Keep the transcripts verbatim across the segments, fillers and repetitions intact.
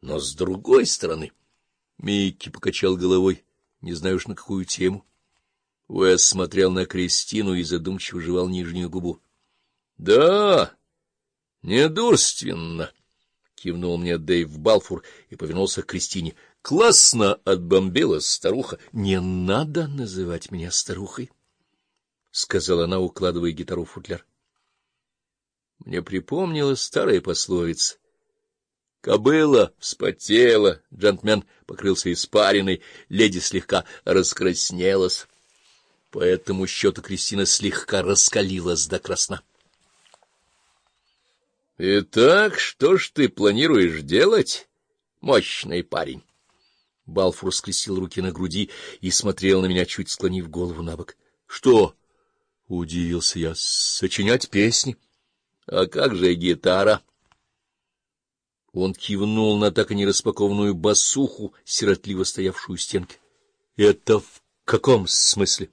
Но с другой стороны... Микки покачал головой, не знаю уж на какую тему. Уэс смотрел на Кристину и задумчиво жевал нижнюю губу. — Да, недурственно, — кивнул мне Дэйв Балфур и повернулся к Кристине. — Классно отбомбила старуха. — Не надо называть меня старухой, — сказала она, укладывая гитару в футляр. Мне припомнилась старая пословица. Кобыла вспотела, джентльмен покрылся испариной, леди слегка раскраснелась. По этому счету Кристина слегка раскалилась до красна. — Итак, что ж ты планируешь делать, мощный парень? Балфур скрестил руки на груди и смотрел на меня, чуть склонив голову набок. — Что? — удивился я. — Сочинять песни. — А как же гитара? Он кивнул на так и не распакованную басуху, сиротливо стоявшую у стенки. — Это в каком смысле?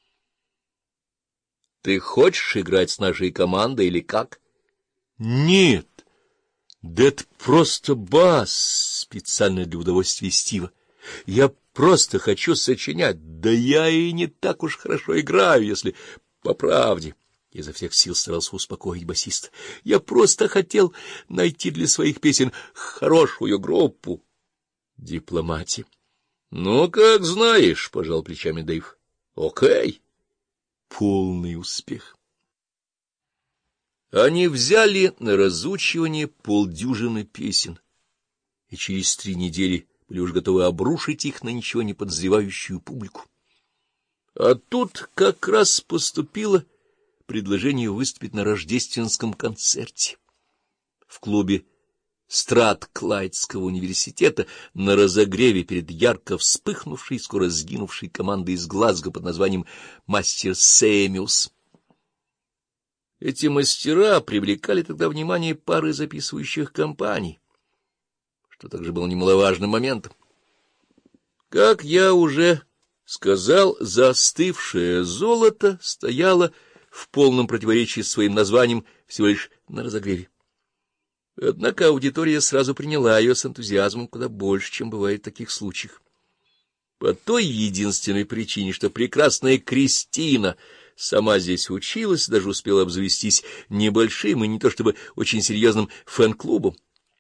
— Ты хочешь играть с нашей командой или как? — Нет, да это просто бас, специально для удовольствия Стива. Я просто хочу сочинять, да я и не так уж хорошо играю, если по правде. Изо всех сил старался успокоить басиста. Я просто хотел найти для своих песен хорошую группу. Дипломатия. — Ну, как знаешь, — пожал плечами Дэйв. — Окей. Полный успех. Они взяли на разучивание полдюжины песен, и через три недели были уж готовы обрушить их на ничего не подозревающую публику. А тут как раз поступило предложение выступить на рождественском концерте. В клубе Стратклайдского университета на разогреве перед ярко вспыхнувшей, скоро сгинувшей командой из Глазго под названием «Мастер Сэмюс». Эти мастера привлекали тогда внимание пары записывающих компаний, что также было немаловажным моментом. Как я уже сказал, застывшее золото стояло в полном противоречии с своим названием всего лишь на разогреве. Однако аудитория сразу приняла ее с энтузиазмом куда больше, чем бывает в таких случаях. По той единственной причине, что прекрасная Кристина сама здесь училась, даже успела обзавестись небольшим и не то чтобы очень серьезным фэн-клубом.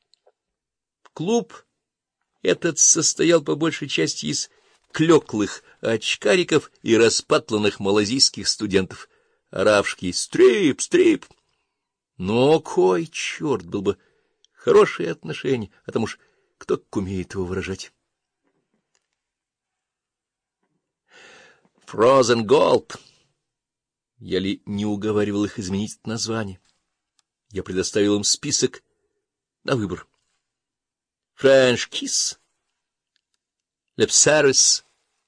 Клуб этот состоял по большей части из клёклых очкариков и распатланных малазийских студентов, оравшки «стрип, стрип». Но кой черт, был бы хорошие отношения, а там уж кто как умеет его выражать. Frozen Gold. Я ли не уговаривал их изменить название? Я предоставил им список на выбор. French Kiss, Lip Service,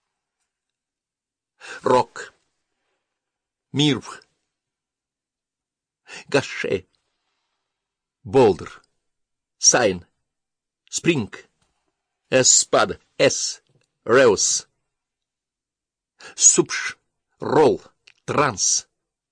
Rock, Мирв, Гаше, Болдер, Сайн, Спринг, Эспада, Эс, Реус, Супш, Ролл, Транс,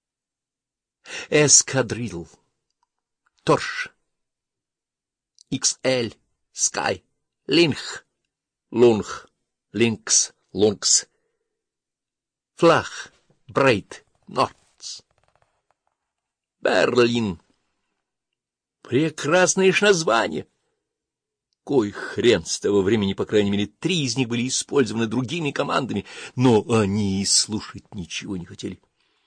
Эскадрилл, Торш, икс эль, Скай, Линх, Лунг, Линкс, Лункс, Флах, Брейд, Нортс, Берлин. Прекрасное ж название! Кой хрен с того времени, по крайней мере, три из них были использованы другими командами, но они и слушать ничего не хотели.